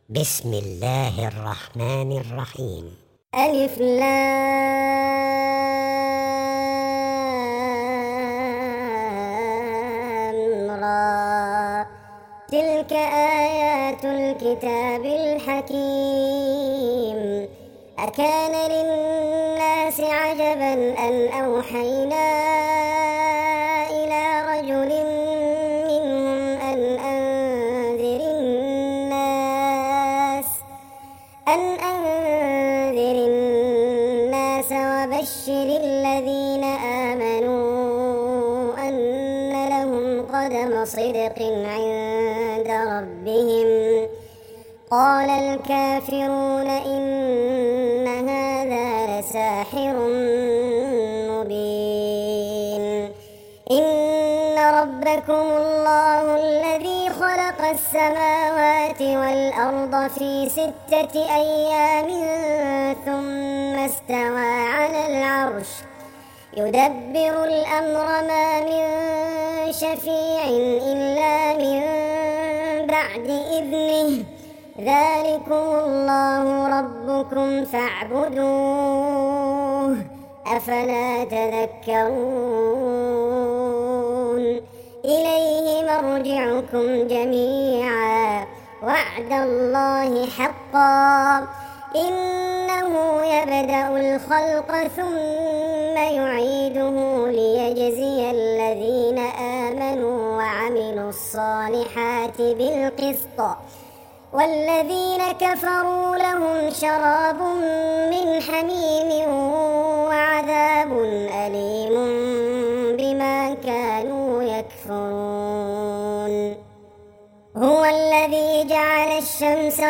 بسم الله الرحمن الرحيم. ألف لام را. تلك آيات الكتاب الحكيم. أكان للناس عجبا أن أوحينا إلى رجل منهم أن أنذر الناس وبشر الذين آمنوا أن لهم قدم صدق عند ربهم. قال الكافرون إن هذا لساحر مبين. إن ربكم الله الذي خلق السماوات والأرض في 6 أيام ثم استوى على العرش يدبر الأمر ما من شفيع إلا من بعد إذنه. ذلكم الله ربكم فاعبدوه أفلا تذكرون. إليه مرجعكم جميعا وعد الله حقا. إنه يبدأ الخلق ثم يعيده ليجزي الذين آمنوا وعملوا الصالحات بالقسط والذين كفروا لهم شراب من حميم وعذاب أليم بما كانوا يكفرون. هو الذي جعل الشمس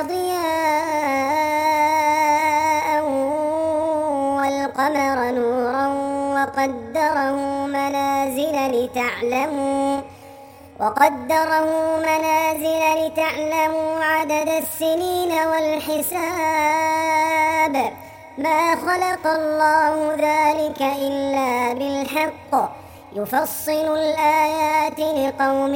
ضياء والقمر نورا وقدره منازل لتعلموا عدد السنين والحساب. ما خلق الله ذلك إلا بالحق يفصل الآيات لقوم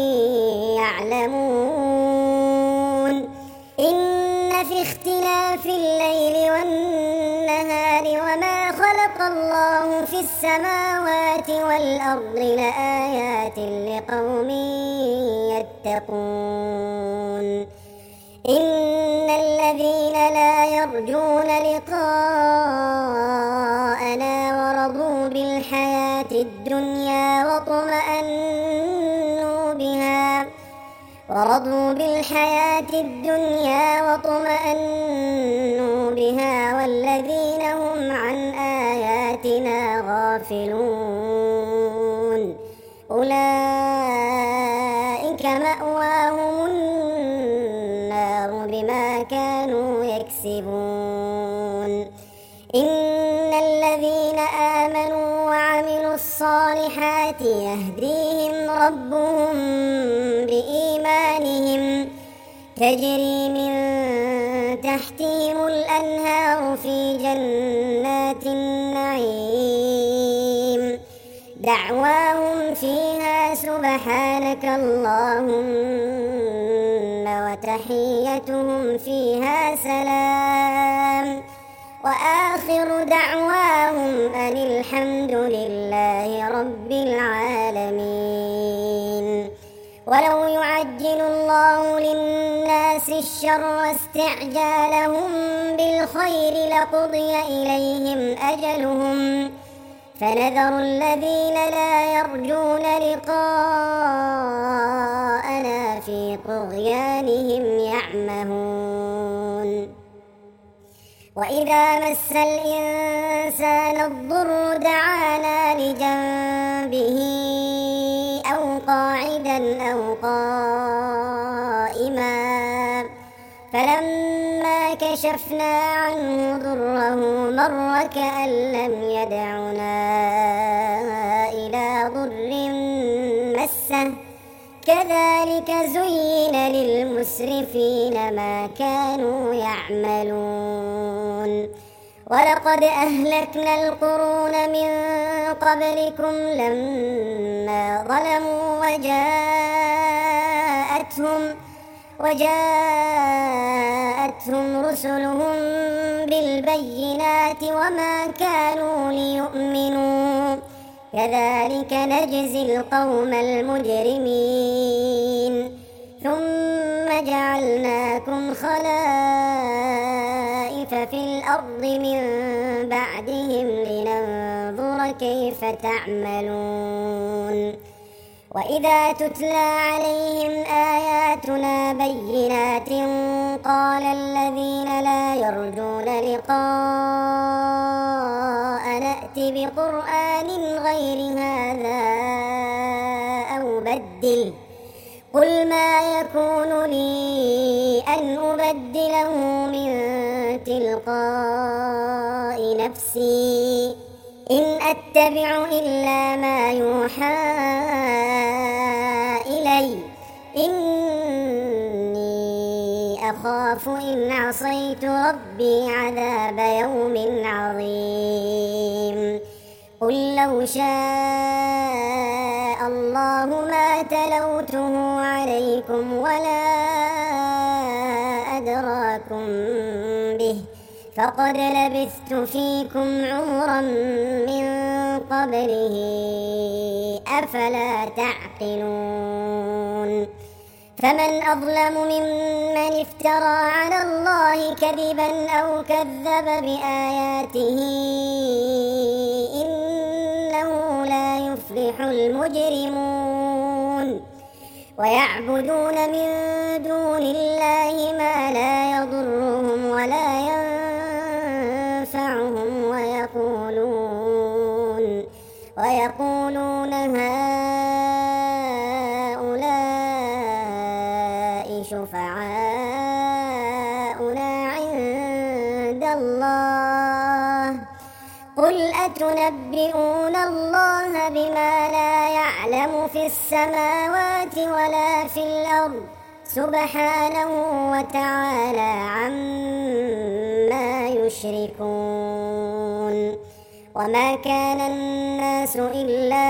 يعلمون. إن في اختلاف الليل والنهار وما خلق الله في السماوات والأرض لآيات لقوم يتقون. إن الذين لا يرجون لقاءنا ورضوا بالحياة الدنيا واطمأنوا بها والذين هم عن آياتنا غافلون أولئك مأواهم النار بما كانوا يكسبون. إن الذين آمنوا وعملوا الصالحات يهديهم ربهم بإيمانهم تجري من تحتهم الأنهار في جنات النعيم. دعواهم فيها سبحانك اللهم وتحيتهم فيها سلام وآخر دعواهم أن الحمد لله رب العالمين. ولو يعجل الله للناس الشر استعجالهم بالخير لقضي إليهم أجلهم فنذر الذين لا يرجون لقاءنا في طغيانهم يعمهون. وإذا مس الإنسان الضر دعانا لجنبه أو قاعدا أو قائما فلما كشفنا عنه ضره مر كأن لم يدعنا إلى ضر مسه. كذلك زين للمسرفين ما كانوا يعملون. ولقد أهلكنا القرون من قبلكم لما ظلموا وجاءتهم جاءتهم رسلهم بالبينات وما كانوا ليؤمنوا كذلك نجزي القوم المجرمين ثم جعلناكم خلائف في الأرض من بعدهم لننظر كيف تعملون وإذا تتلى عليهم آياتنا بينات قال الذين لا يرجون لقاء نأت بقرآن غير هذا أو بدله قل ما يكون لي أن أبدله من تلقاء نفسي إن أتبع إلا ما يوحى إلي إني أخاف إن عصيت ربي عذاب يوم عظيم قل لو شاء الله ما تلوته عليكم ولا أدراكم به فقد لبثت فيكم عمرا من قبله أفلا تعقلون فمن أظلم ممن افترى على الله كذبا أو كذب بآياته إنه لا يفلح المجرمون ويعبدون من دون الله ما لا يضرهم ولا ينفعهم ويقولون هؤلاء شفعاؤنا عند الله قل أتنبئون الله بما لا يعلم في السماوات ولا في الأرض سبحانه وتعالى عما يشركون وما كان الناس إلا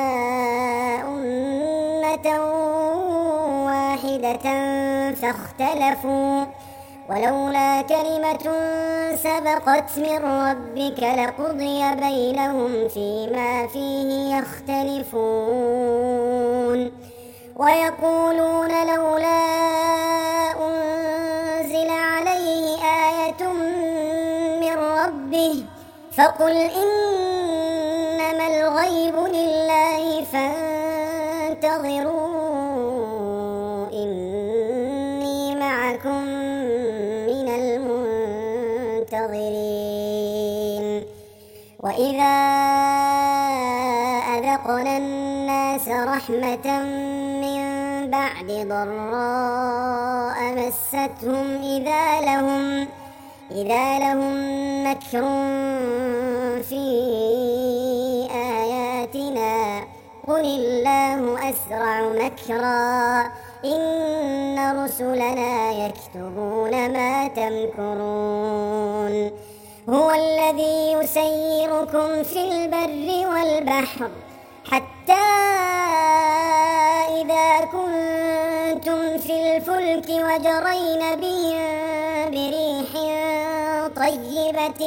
أمة واحدة فاختلفوا ولولا كلمة سبقت من ربك لقضي بينهم فيما فيه يختلفون ويقولون لولا أنزل عليه آية من ربه فقل إنما الغيب لله فانتظروا إني معكم من المنتظرين وإذا أذقنا الناس رحمة من بعد ضراء مستهم إذا لهم مكر في آياتنا قل الله أسرع مكرا إن رسلنا يكتبون ما تمكرون هو الذي يسيركم في البر والبحر حتى إذا كنتم في الفلك وجرين بهم بريح طيبة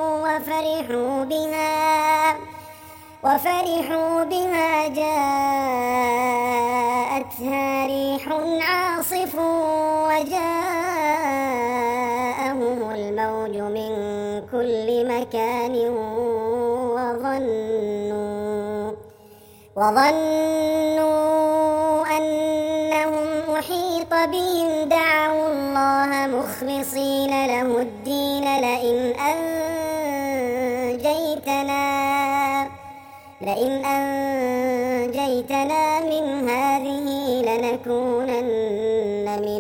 وفرحوا بها جاءتها ريح عاصف وجاءهم الموج من كل مكان وظنوا أنهم أحيط بهم دعوا الله مخلصين له الدين لئن أنجيتنا من هذه لنكونن من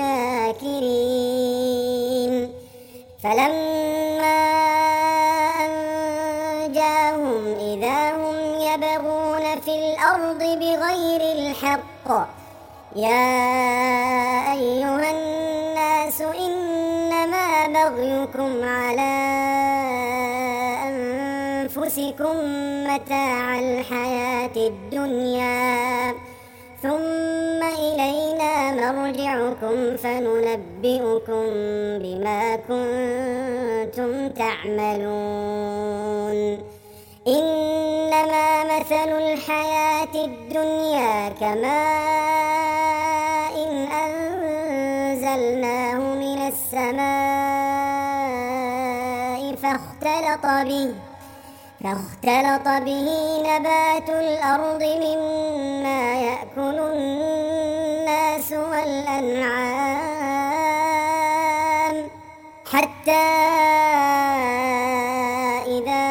الشاكرين فلما أنجاهم إذا هم يبغون في الأرض بغير الحق يا أيها الناس إنما بغيكم على أنفسكم متاع الحياة الدنيا ثم إلينا مرجعكم فننبئكم بما كنتم تعملون إنما مثل الحياة الدنيا كماء أنزلناه من السماء فاختلط به نبات الأرض مما يأكل الناس والأنعام حتى إذا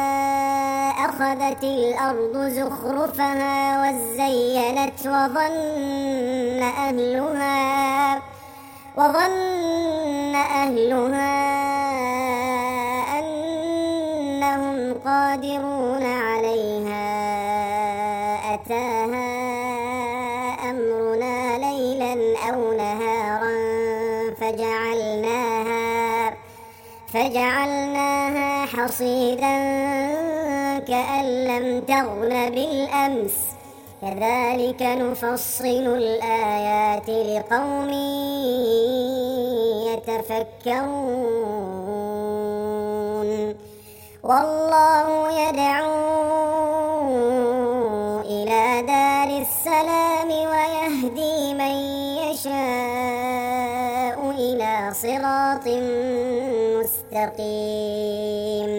أخذت الأرض زخرفها وزينت وظن أهلها أنهم قادرون عليها أتاها أمرنا ليلا أو نهارا فجعلناها حصيدا كأن لم تغن بالأمس كذلك نفصل الآيات لقوم يتفكرون والله يدعو إلى دار السلام ويهدي من يشاء إلى صراط مستقيم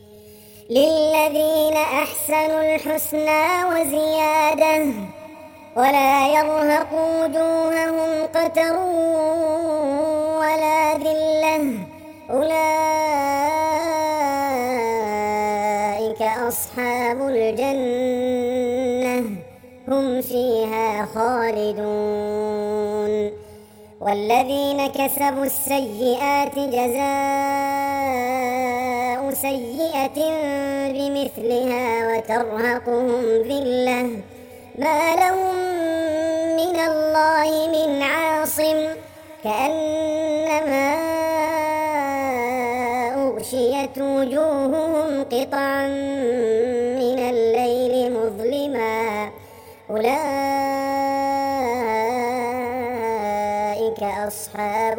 للذين أحسنوا الحسنى وزيادة ولا يرهق وجوههم قتر ولا ذلة أولئك أصحاب الجنة هم فيها خالدون والذين كسبوا السيئات جزاء سيئة بمثلها وترهقهم ذلة ما لهم من الله من عاصم كأنما أغشيت وجوههم قطعا من الليل مظلما أولئك أصحاب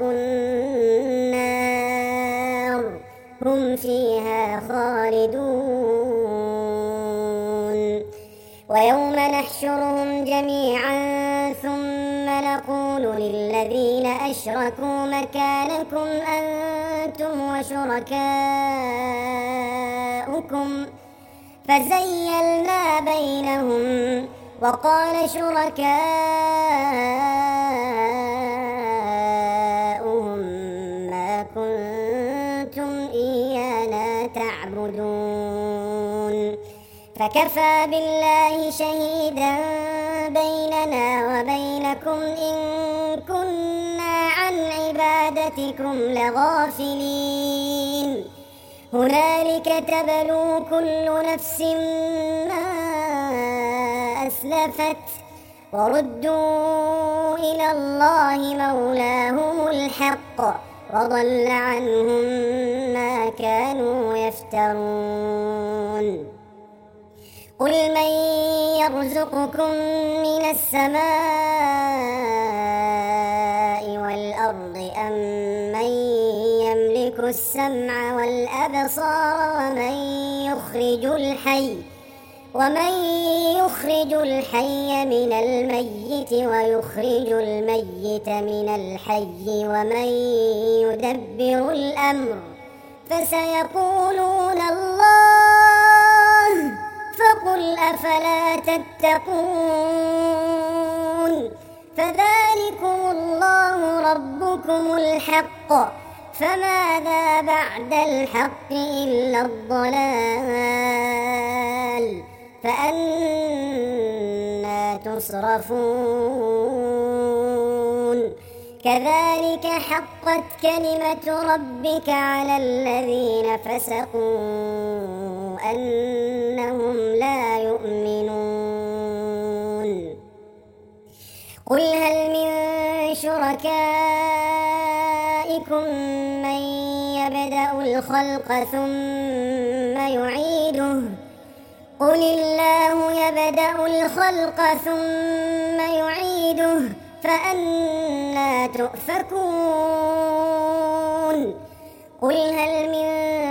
النار هم فيها خالدون ويوم نحشرهم جميعا ثم نقول للذين أشركوا مكانكم أنتم وشركاؤكم فزيلنا بينهم وقال شركاؤهم ما كنتم إيانا تعبدون فكفى بالله شهيدا بيننا وبينكم إن كنا عن عبادتكم لغافلين هنالك تبلو كل نفس ما أسلفت وردوا إلى الله مولاهم الحق وضل عنهم ما كانوا يفترون قل من يرزقكم من السماء والأرض أم من يملك السمع والأبصار ومن يخرج الحي من الميت ويخرج الميت من الحي ومن يدبر الأمر فسيقولون الله فقل أفلا تتقون فذلكم الله ربكم الحق فماذا بعد الحق إلا الضلال فأنى تصرفون كذلك حقت كلمة ربك على الذين فسقوا أنهم لا يؤمنون قل هل من شركائكم من يبدأ الخلق ثم يعيده قل الله يبدأ الخلق ثم يعيده فأنى تؤفكون قل هل من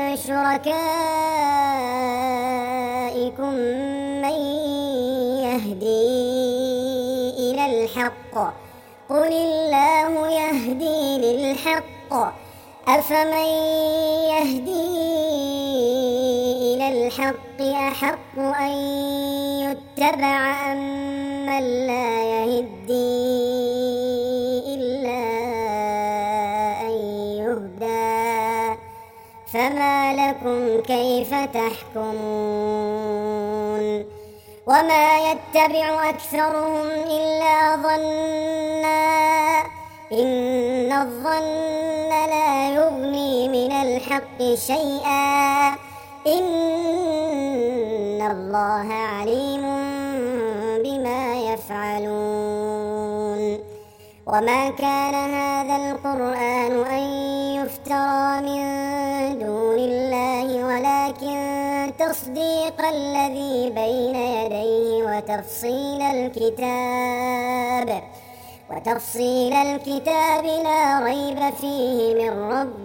شركائكم من يهدي إلى الحق قل الله يهدي للحق أفمن يهدي إلى الحق أحق أن يتبع أم من لا يهدي إلا أن يهدى فما لكم كيف تحكمون وما يتبع أكثرهم إلا ظنا إن الظن لا يغني من الحق شيئا إن الله عليم بما يفعلون وما كان هذا القرآن أن يفترى من دون الله ولكن تصديق الذي بين يديه وتفصيل الكتاب لا ريب فيه من رب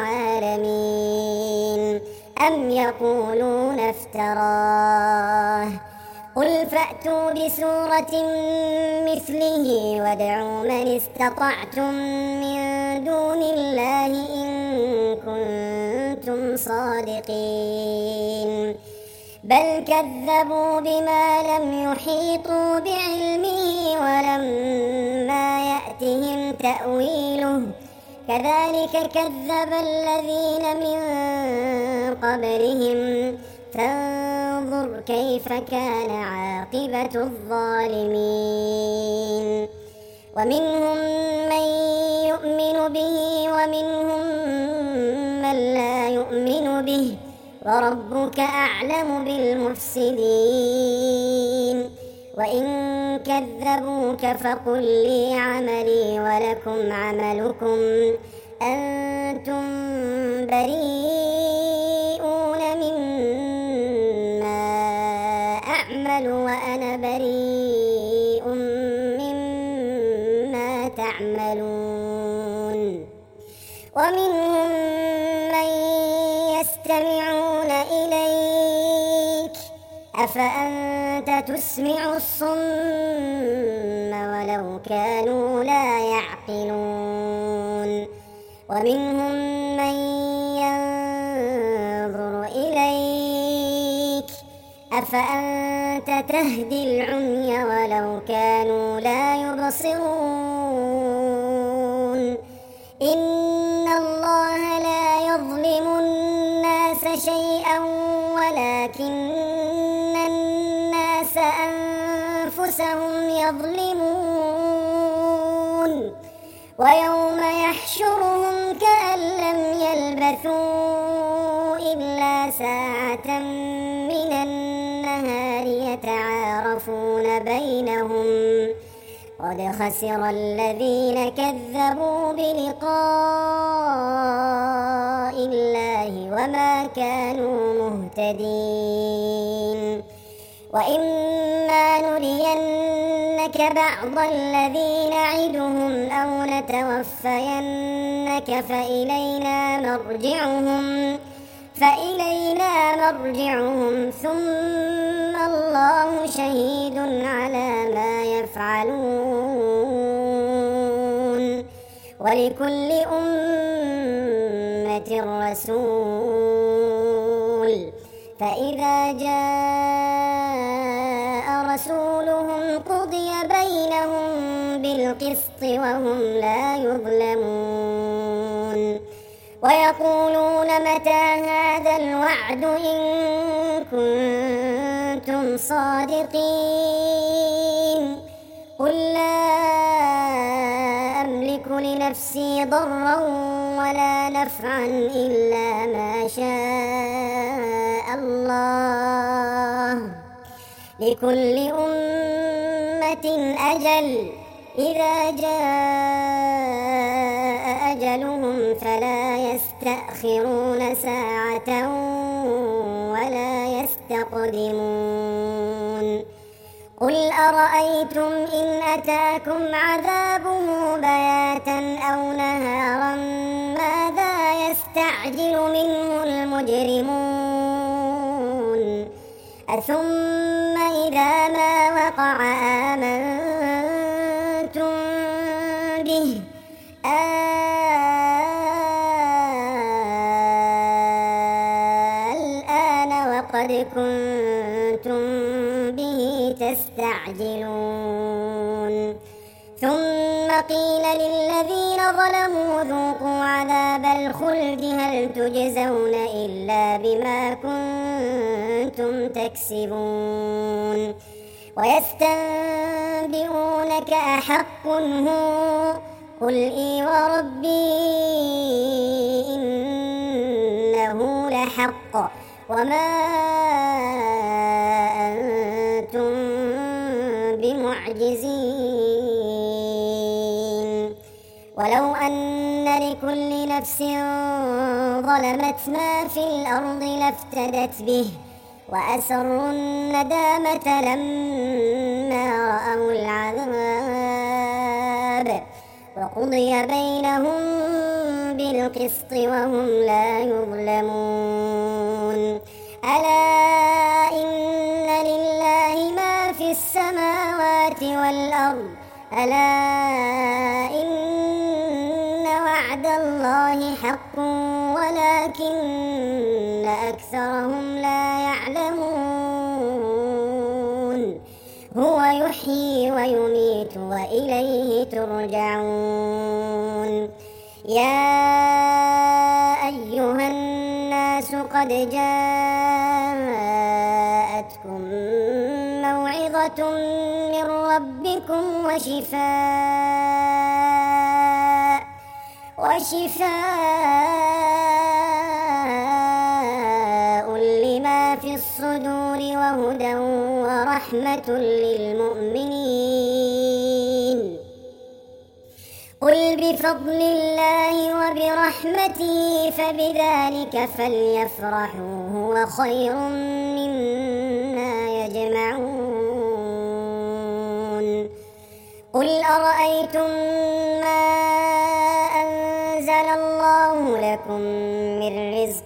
العالمين أم يقولون افتراه قل فأتوا بسورة مثله وادعوا من استطعتم من دون الله إن كنتم صادقين بل كذبوا بما لم يحيطوا بعلمه ولما يأتهم تأويله كذلك كذب الذين من قبلهم فانظر كيف كان عاقبة الظالمين ومنهم من يؤمن به ومنهم من لا يؤمن به وربك أعلم بالمفسدين وإن كذبوك فقل لي عملي ولكم عملكم أنتم بريئون مما أعمل وأنا بريء مما تعملون ومنهم من يستمعون إليك أفأنت تسمع الصم ولو كانوا لا يعقلون ومنهم من ينظر إليك أفأنت تهدي العمي ولو كانوا لا يبصرون إن الله لا يظلم الناس شيئا ولكن الناس أنفسهم يظلمون ويوم يحشرهم كأن لم يلبثوا إلا ساعة من النهار يتعارفون بينهم قد خسر الذين كذبوا بلقاء الله وما كانوا مهتدين وإما نرينك بعض الذي نعدهم أو نتوفينك فإلينا مرجعهم ثم الله شهيد على ما يفعلون ولكل أمة رسول فإذا جاء رسولهم قضي بينهم بالقسط وهم لا يظلمون ويقولون متى هذا الوعد إن كنتم صادقين قل لا أملك لنفسي ضرا ولا نفعا إلا ما شاء الله لكل أمة أجل إذا جاء أجلهم فلا يستأخرون ساعة ولا يستقدمون قل أرأيتم إن أتاكم عذابه بياتا أو نهارا ماذا يستعجل منه المجرمون أثم إذا ما وقع آمنتم به الآن وقد كنتم به تستعجلون ثم قيل للذين ظلموا ذوقوا عذاب الخلد هل تجزون إلا بما كنتم تكسبون ويستنبئونك أحق هو قل إي وربي إنه لحق وما أنتم بمعجزين ولو أن لكل نفس ظلمت ما في الأرض لافتدت به وأسروا الندامة لما رأوا العذاب وقضي بينهم بالقسط وهم لا يظلمون ألا إن لله ما في السماوات والأرض ألا إن وعد الله حق ولكن أكثرهم لا يعلمون هو يحيي ويميت وإليه ترجعون يا أيها الناس قد جاءتكم موعظة من ربكم وشفاء لما في الصدور وهدى ورحمة للمؤمنين قل بفضل الله وبرحمته فبذلك فليفرحوا هو خير مما يجمعون قل أرأيتم ما أنزل الله لكم من رزق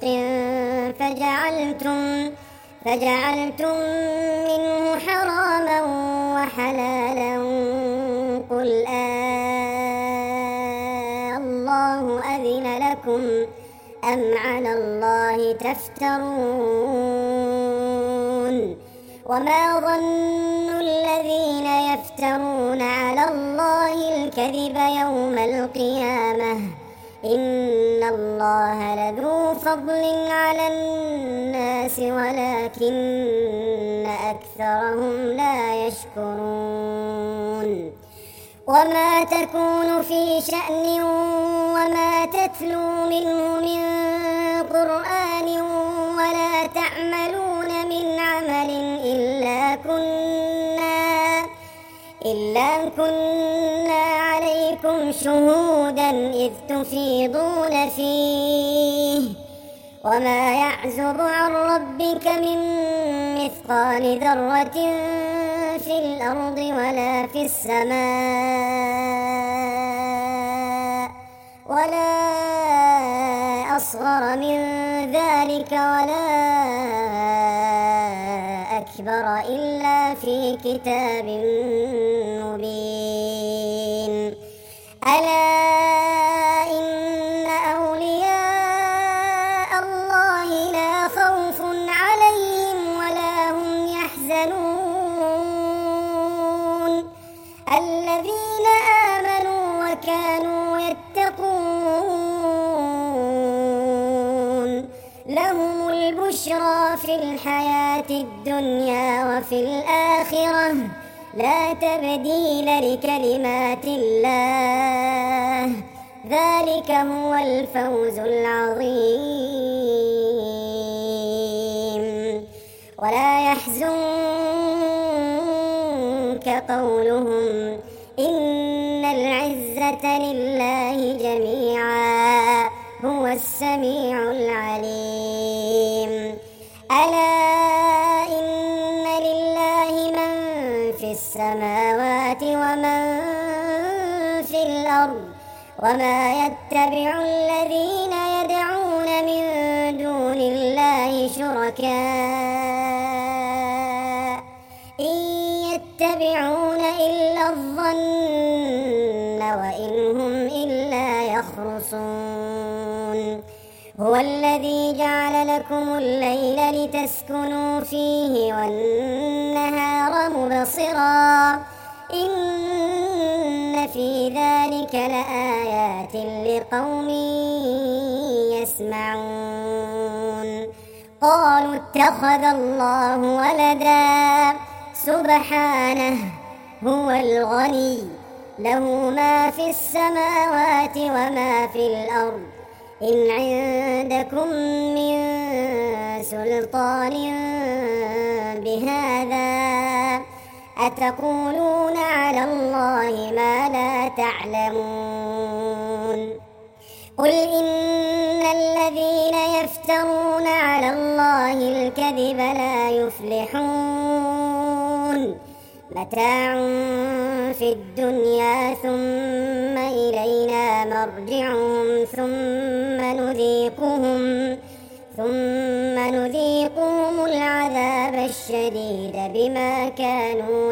فجعلتم منه حراما وحلالا قل الله أذن لكم أم على الله تفترون وما ظن الذين يفترون على الله الكذب يوم القيامة إن الله لذو فضل على الناس ولكن أكثرهم لا يشكرون وما تكون في شأن وما تتلو منه من قرآن ولا تعملون من عمل إلا كنا عليكم شهودا إذ تفيضون فيه وما يعزب عن ربك من مثقال ذرة في الأرض ولا في السماء ولا أصغر من ذلك ولا أكبر إلا في كتاب مبين ألا إن أولياء الله لا خوف عليهم ولا هم يحزنون الذين آمنوا وكانوا يتقون لهم البشرى في الحياة الدنيا وفي الآخرة لا تبديل لكلمات الله ذلك هو الفوز العظيم ولا يحزنك قولهم إن العزة لله جميعا هو السميع العليم ألا إن لله من في السماوات ومن في الأرض وما يتبع الذين يدعون من دون الله شركاء إن يتبعون إلا الظن وإن هم إلا يخرصون هو الذي جعل لكم الليل لتسكنوا فيه والنهار مبصرا إن في ذلك لآيات لقوم يسمعون قالوا اتخذ الله ولدا سبحانه هو الغني له ما في السماوات وما في الأرض إن عندكم من سلطان بهذا أتقولون على الله ما لا تعلمون قل إن الذين يفترون على الله الكذب لا يفلحون متاع في الدنيا ثم إلينا مرجعهم ثم نذيقهم العذاب الشديد بما كانوا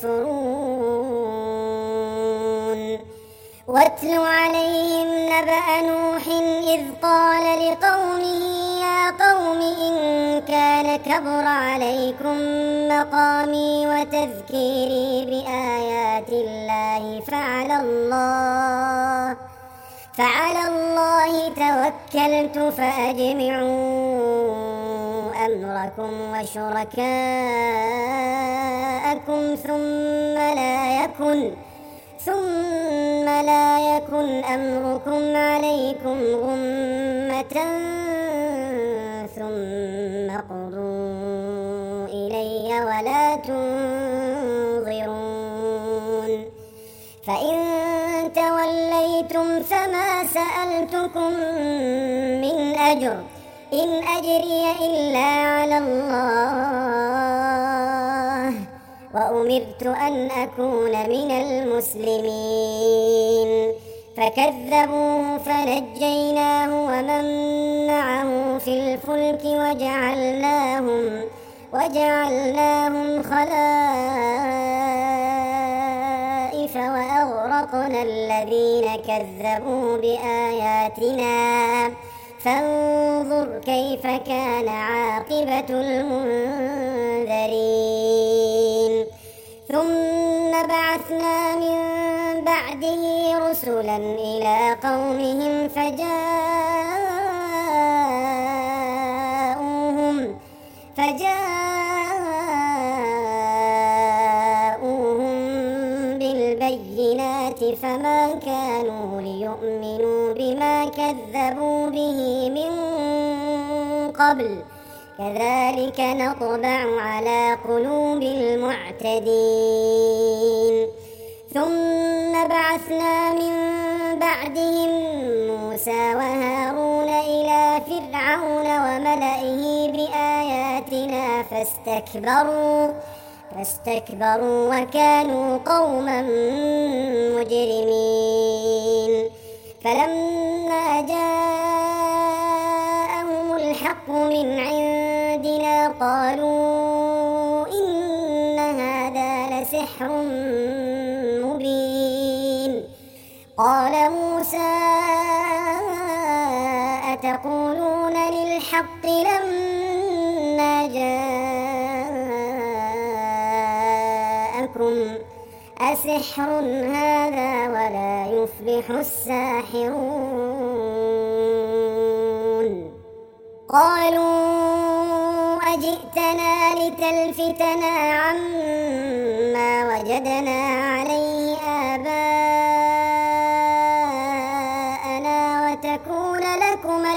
يكفرون واتل عليهم نبأ نوح إذ قال لقومه يا قوم إن كان كبر عليكم مقامي وتذكيري بآيات الله فعلى الله توكلت فأجمعوا أمركم وشركاءكم ثم لا يكن أمركم عليكم غمة ثم قضوا إلي ولا تنظرون فإن توليتم فما سألتكم من أجر إن أجري إلا على الله وأمرت أن أكون من المسلمين فكذبوه فنجيناه ومن معه في الفلك وجعلناهم خلائف وأغرقنا الذين كذبوا بآياتنا فانظر كيف كان عاقبة المنذرين ثم بعثنا من بعده رسلا إلى قومهم فجاءوهم بالبينات فما كانوا ليؤمنوا بما كذبوا به من قبل كذلك نطبع على قلوب المعتدين ثم بعثنا من بعدهم موسى وهارون إلى فرعون وملئه بآياتنا فاستكبروا وكانوا قوما مجرمين فلما جاءهم الحق من عندنا قالوا إن هذا لسحر مبين قال موسى أتقولون للحق لما جاءكم أسحر هذا ولا يفلح الساحرون قالوا أجئتنا لتلفتنا عما وجدنا عليه آباءنا وتكون لكما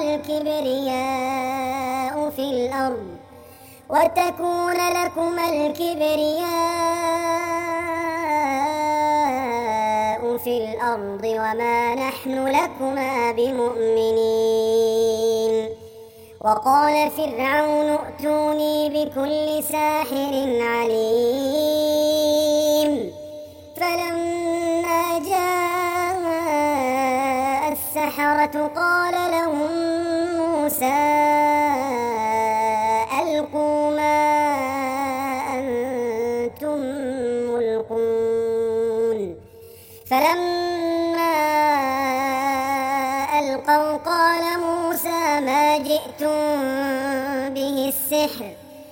الكبرياء في الأرض وما نحن لكما بمؤمنين وقال فرعون ائتوني بكل ساحر عليم السحرة قال لهم موسى ألقوا ما أنتم ملقون فلما ألقوا قال موسى ما جئتم به السحر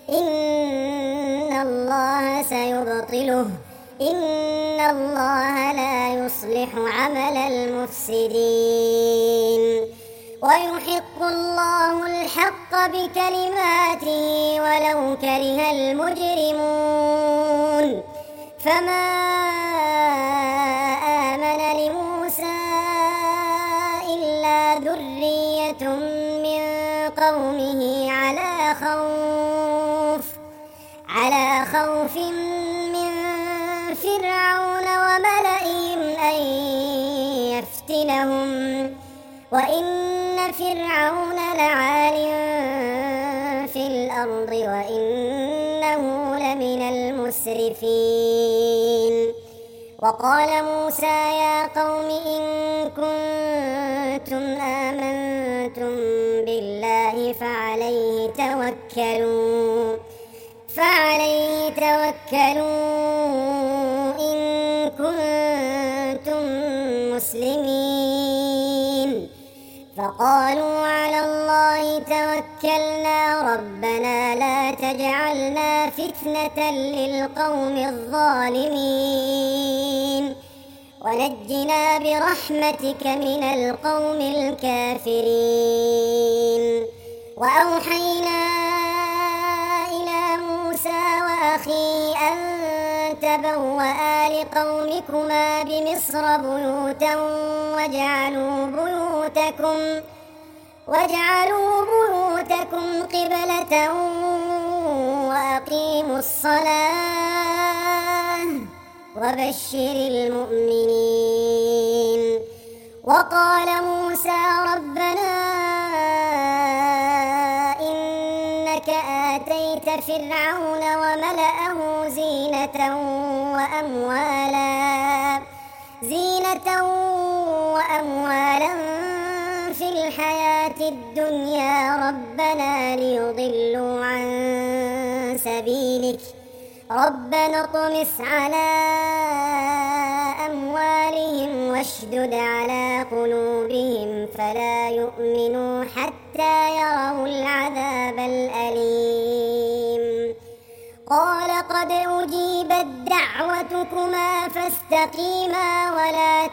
إن الله سيبطله إن الله لا يصلح عمل المفسدين ويحق الله الحق بكلماته ولو كره المجرمون فما آمن لموسى إلا ذرية من قومه على خوف من فرعون وملئهم أن يفتنهم وإن فرعون لعال في الأرض وإنه لمن المسرفين وقال موسى يا قوم إن كنتم آمنتم بالله فعليه توكلوا إن كنتم مسلمين فقالوا على الله توكلنا ربنا لا تجعلنا فتنة للقوم الظالمين ونجنا برحمتك من القوم الكافرين وأوحينا إلى موسى وأخيه أن تبوأ لقومكما بمصر بيوتا واجعلوا بيوتكم قبلة وأقيموا الصلاة وبشر المؤمنين وقال موسى ربنا إنك آتيت فرعون وملأه زينة وأموالا في الحياة الدنيا ربنا ليضلوا عن سبيلك ربنا اطمس على أموالهم واشدد على قلوبهم فلا يؤمنوا حتى يروا العذاب الأليم قال قد أجيبت دعوتكما فاستقيما ولا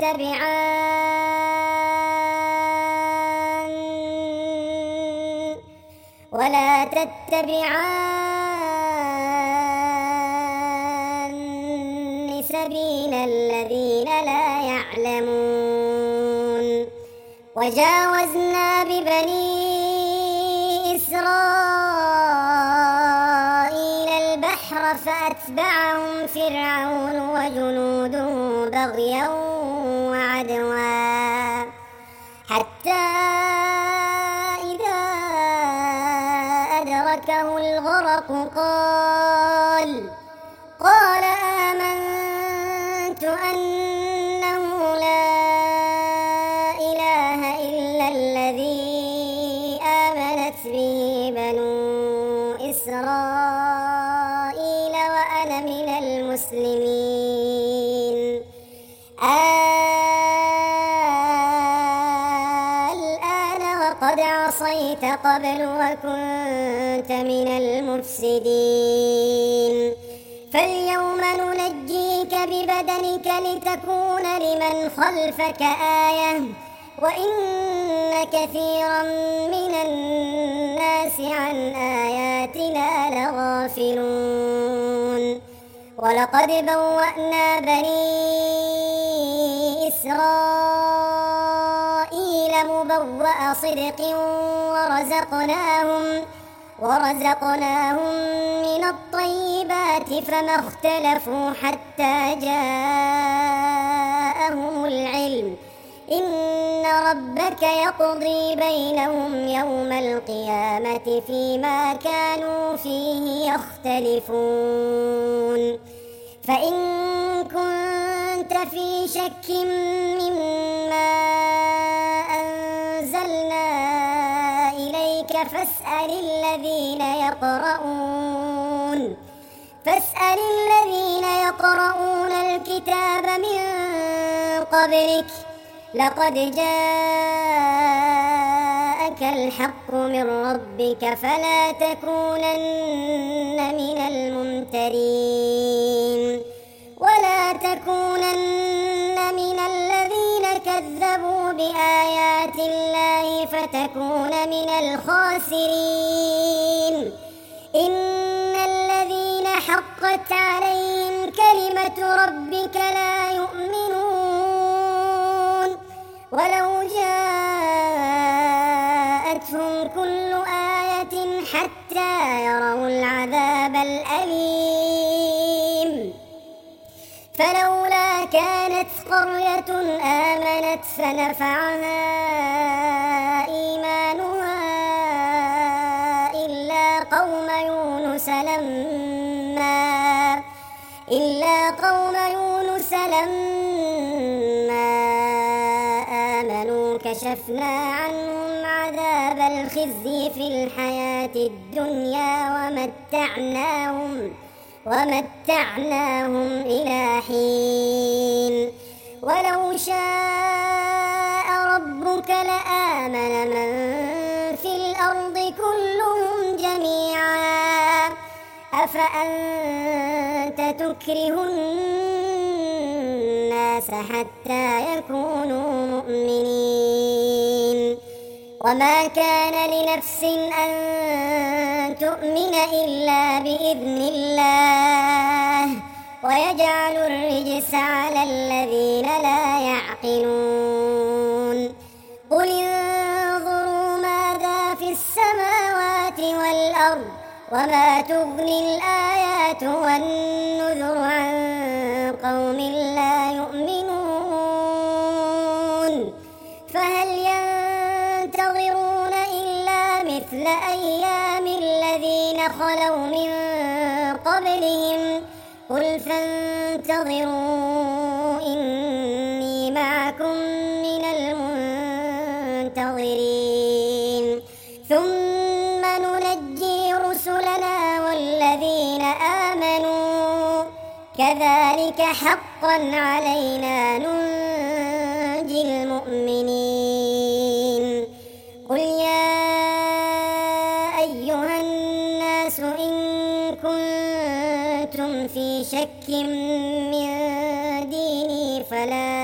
تتبعان سبيل الذين لا يعلمون وجاوزنا ببني إسرائيل البحر فأتبعهم فرعون وجنوده بغيا وعدوا حتى إذا أدركه الغرق قال آمنت أنه لا إله إلا الذي آمنت به بنو إسرائيل وأنا من المسلمين الآن وقد عصيت قبل وكنت من المفسدين فاليوم ننجيك ببدنك لتكون لمن خلفك آية وإن كثيرا من الناس عن آياتنا لغافلون ولقد بوأنا بني إسرائيل مبوأ صدق ورزقناهم من الطيبات فما اختلفوا حتى جاءهم العلم إن ربك يقضي بينهم يوم القيامة فيما كانوا فيه يختلفون فإن كنت في شك مما ذلك فاسأل الذين يقرؤون الكتاب من قبلك لقد جاءك الحق من ربك فلا تكونن من الممترين ولا تكونن من الذين كذبوا بآيات الله فتكون من الخاسرين إن الذين حقت عليهم كلمة ربك لا يؤمنون ولو جاءتهم كل آية حتى يروا العذاب الأليم فلولا كانت قرية آمنت فنفعها إيمانها إلا قوم يونس لما آمنوا كشفنا عنهم عذاب الخزي في الحياة الدنيا ومتعناهم إلى حين ولو شاء ربك لآمن من في الأرض كلهم جميعا أفأنت تكره الناس حتى يكونوا مؤمنين وما كان لنفس أن تؤمن إلا بإذن الله ويجعل الرجس على الذين لا يعقلون قل انظروا ماذا في السماوات والأرض وما تغني الآيات والنذر عن قوم لا يؤمنون فهل ينتظرون إلا مثل أيام الذين خلوا من قبلهم قل فانتظروا إني معكم من المنتظرين ثم ننجي رسلنا والذين آمنوا كذلك حقا علينا ننجي المؤمنين قل يا أيها الناس إن كنتم في شك من ديني فلا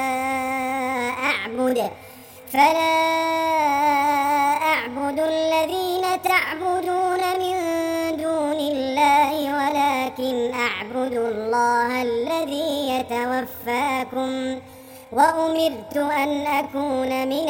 أعبد الذين تعبدون من دون الله ولكن أعبد الله الذي يتوفاكم وأمرت أن أكون من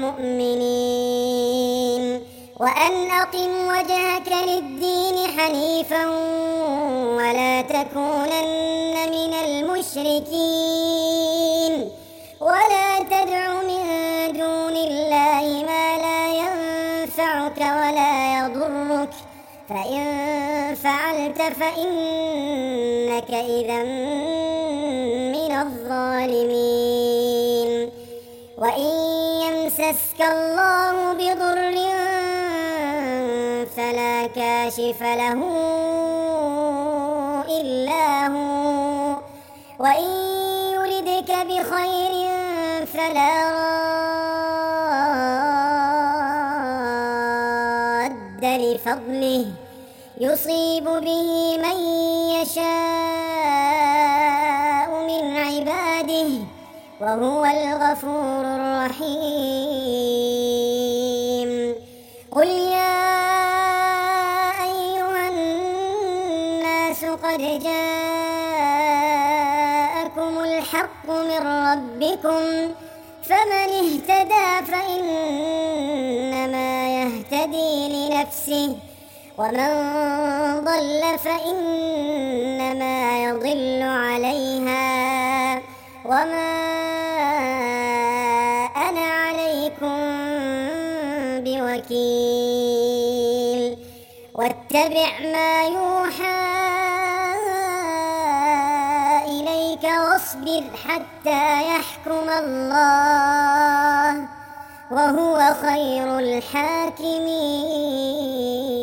المؤمنين وأن أقم وجهك للدين حنيفا ولا تكونن من المشركين ولا تدع من دون الله ما لا ينفعك ولا يضرك فإن فعلت فإنك إذا من الظالمين وإن يمسسك الله بضر فلا كاشف له إلا هو وإن يردك بخير فلا راد لفضله يصيب به من يشاء من عباده وهو الغفور الرحيم قل يا أيها الناس قد جاءكم الحق من ربكم فمن اهتدى فإنما يهتدي لنفسه ومن ضل فإنما يضل عليها وما أنا عليكم بوكيل واتبع ما يوحى إليك واصبر حتى يحكم الله وهو خير الحاكمين.